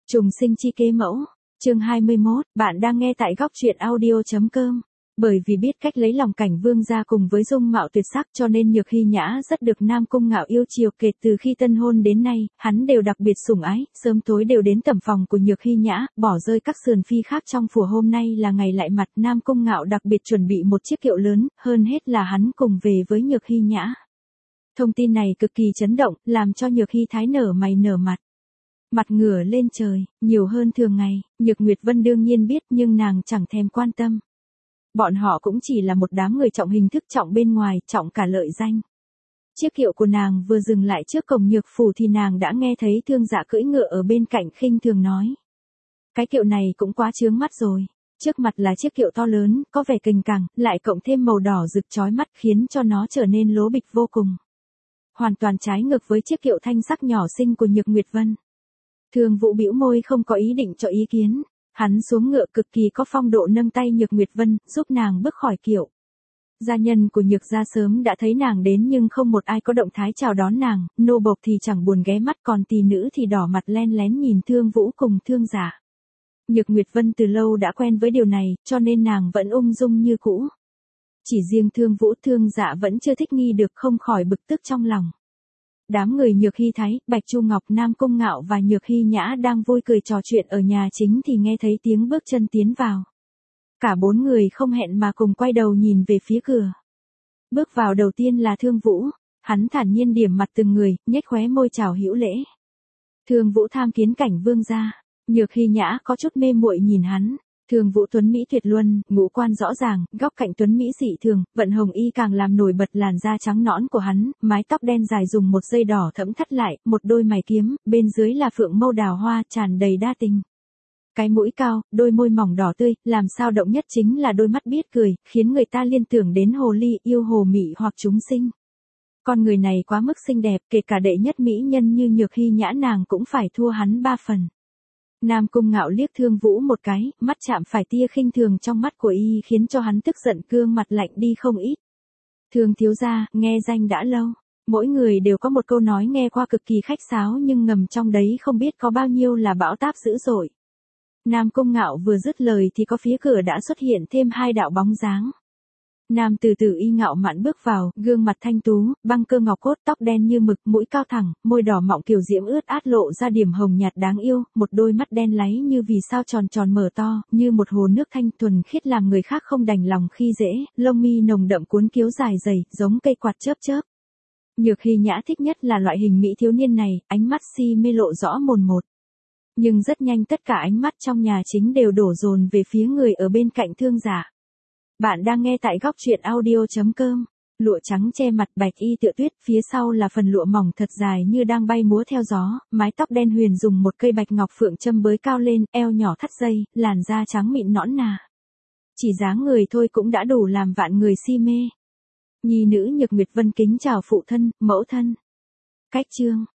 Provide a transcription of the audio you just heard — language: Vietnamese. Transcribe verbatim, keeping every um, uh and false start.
Trùng sinh chi kế mẫu, chương hai mươi mốt, bạn đang nghe tại góc truyện audio.com. Bởi vì biết cách lấy lòng cảnh vương gia cùng với dung mạo tuyệt sắc cho nên Nhược Hy Nhã rất được Nam Cung Ngạo yêu chiều, kể từ khi tân hôn đến nay, hắn đều đặc biệt sủng ái, sớm tối đều đến tẩm phòng của Nhược Hy Nhã, bỏ rơi các sườn phi khác trong phủ. Hôm nay là ngày lại mặt, Nam Cung Ngạo đặc biệt chuẩn bị một chiếc kiệu lớn, hơn hết là hắn cùng về với Nhược Hy Nhã. Thông tin này cực kỳ chấn động, làm cho Nhược Hy Thái nở mày nở mặt. Mặt ngửa lên trời, nhiều hơn thường ngày, Nhược Nguyệt Vân đương nhiên biết nhưng nàng chẳng thèm quan tâm. Bọn họ cũng chỉ là một đám người trọng hình thức, trọng bên ngoài, trọng cả lợi danh. Chiếc kiệu của nàng vừa dừng lại trước cổng Nhược phủ thì nàng đã nghe thấy Thương Dạ cưỡi ngựa ở bên cạnh khinh thường nói. Cái kiệu này cũng quá chướng mắt rồi. Trước mặt là chiếc kiệu to lớn, có vẻ cành cẳng, lại cộng thêm màu đỏ rực chói mắt khiến cho nó trở nên lố bịch vô cùng. Hoàn toàn trái ngược với chiếc kiệu thanh sắc nhỏ xinh của Nhược Nguyệt Vân. Thường Vũ bĩu môi không có ý định cho ý kiến. Hắn xuống ngựa cực kỳ có phong độ nâng tay Nhược Nguyệt Vân, giúp nàng bước khỏi kiệu. Gia nhân của Nhược gia sớm đã thấy nàng đến nhưng không một ai có động thái chào đón nàng, nô bộc thì chẳng buồn ghé mắt, còn tỷ nữ thì đỏ mặt len lén nhìn Thương Vũ cùng Thương Dạ. Nhược Nguyệt Vân từ lâu đã quen với điều này, cho nên nàng vẫn ung dung như cũ. Chỉ riêng Thương Vũ, Thương Dạ vẫn chưa thích nghi được, không khỏi bực tức trong lòng. Đám người Nhược Hy Thái, Bạch Chu Ngọc, Nam Cung Ngạo và Nhược Hy Nhã đang vui cười trò chuyện ở nhà chính thì nghe thấy tiếng bước chân tiến vào. Cả bốn người không hẹn mà cùng quay đầu nhìn về phía cửa. Bước vào đầu tiên là Thương Vũ, hắn thản nhiên điểm mặt từng người, nhếch khóe môi chào hữu lễ. Thương Vũ tham kiến cảnh vương gia. Nhược Hy Nhã có chút mê muội nhìn hắn. Thương Vũ tuấn mỹ tuyệt luân, ngũ quan rõ ràng, góc cạnh tuấn mỹ dị thường, vận hồng y càng làm nổi bật làn da trắng nõn của hắn, mái tóc đen dài dùng một dây đỏ thẫm thắt lại, một đôi mày kiếm, bên dưới là phượng mâu đào hoa tràn đầy đa tình. Cái mũi cao, đôi môi mỏng đỏ tươi, làm sao động nhất chính là đôi mắt biết cười, khiến người ta liên tưởng đến hồ ly yêu hồ mị hoặc chúng sinh. Con người này quá mức xinh đẹp, kể cả đệ nhất mỹ nhân như Nhược Hy Nhã nàng cũng phải thua hắn ba phần. Nam Cung Ngạo liếc Thương Vũ một cái, mắt chạm phải tia khinh thường trong mắt của y khiến cho hắn tức giận, gương mặt lạnh đi không ít. Thương thiếu gia, nghe danh đã lâu. Mỗi người đều có một câu nói nghe qua cực kỳ khách sáo nhưng ngầm trong đấy không biết có bao nhiêu là bão táp dữ dội. Nam Cung Ngạo vừa dứt lời thì có phía cửa đã xuất hiện thêm hai đạo bóng dáng. Nam từ từ y ngạo mạn bước vào, gương mặt thanh tú, băng cơ ngọc cốt, tóc đen như mực, mũi cao thẳng, môi đỏ mọng kiều diễm ướt át lộ ra điểm hồng nhạt đáng yêu, một đôi mắt đen láy như vì sao tròn tròn mở to, như một hồ nước thanh thuần khiết làm người khác không đành lòng khi dễ, lông mi nồng đậm cuốn kiếu dài dày, giống cây quạt chớp chớp. Nhược Hy Nhã thích nhất là loại hình mỹ thiếu niên này, ánh mắt si mê lộ rõ mồn một. Nhưng rất nhanh tất cả ánh mắt trong nhà chính đều đổ dồn về phía người ở bên cạnh Thương Dạ. Bạn đang nghe tại góc truyện audio.com. Lụa trắng che mặt, bạch y tựa tuyết, phía sau là phần lụa mỏng thật dài như đang bay múa theo gió, mái tóc đen huyền dùng một cây bạch ngọc phượng châm bới cao lên, eo nhỏ thắt dây, làn da trắng mịn nõn nà. Chỉ dáng người thôi cũng đã đủ làm vạn người si mê. Nhi nữ Nhược Nguyệt Vân kính chào phụ thân, mẫu thân. Cách chương.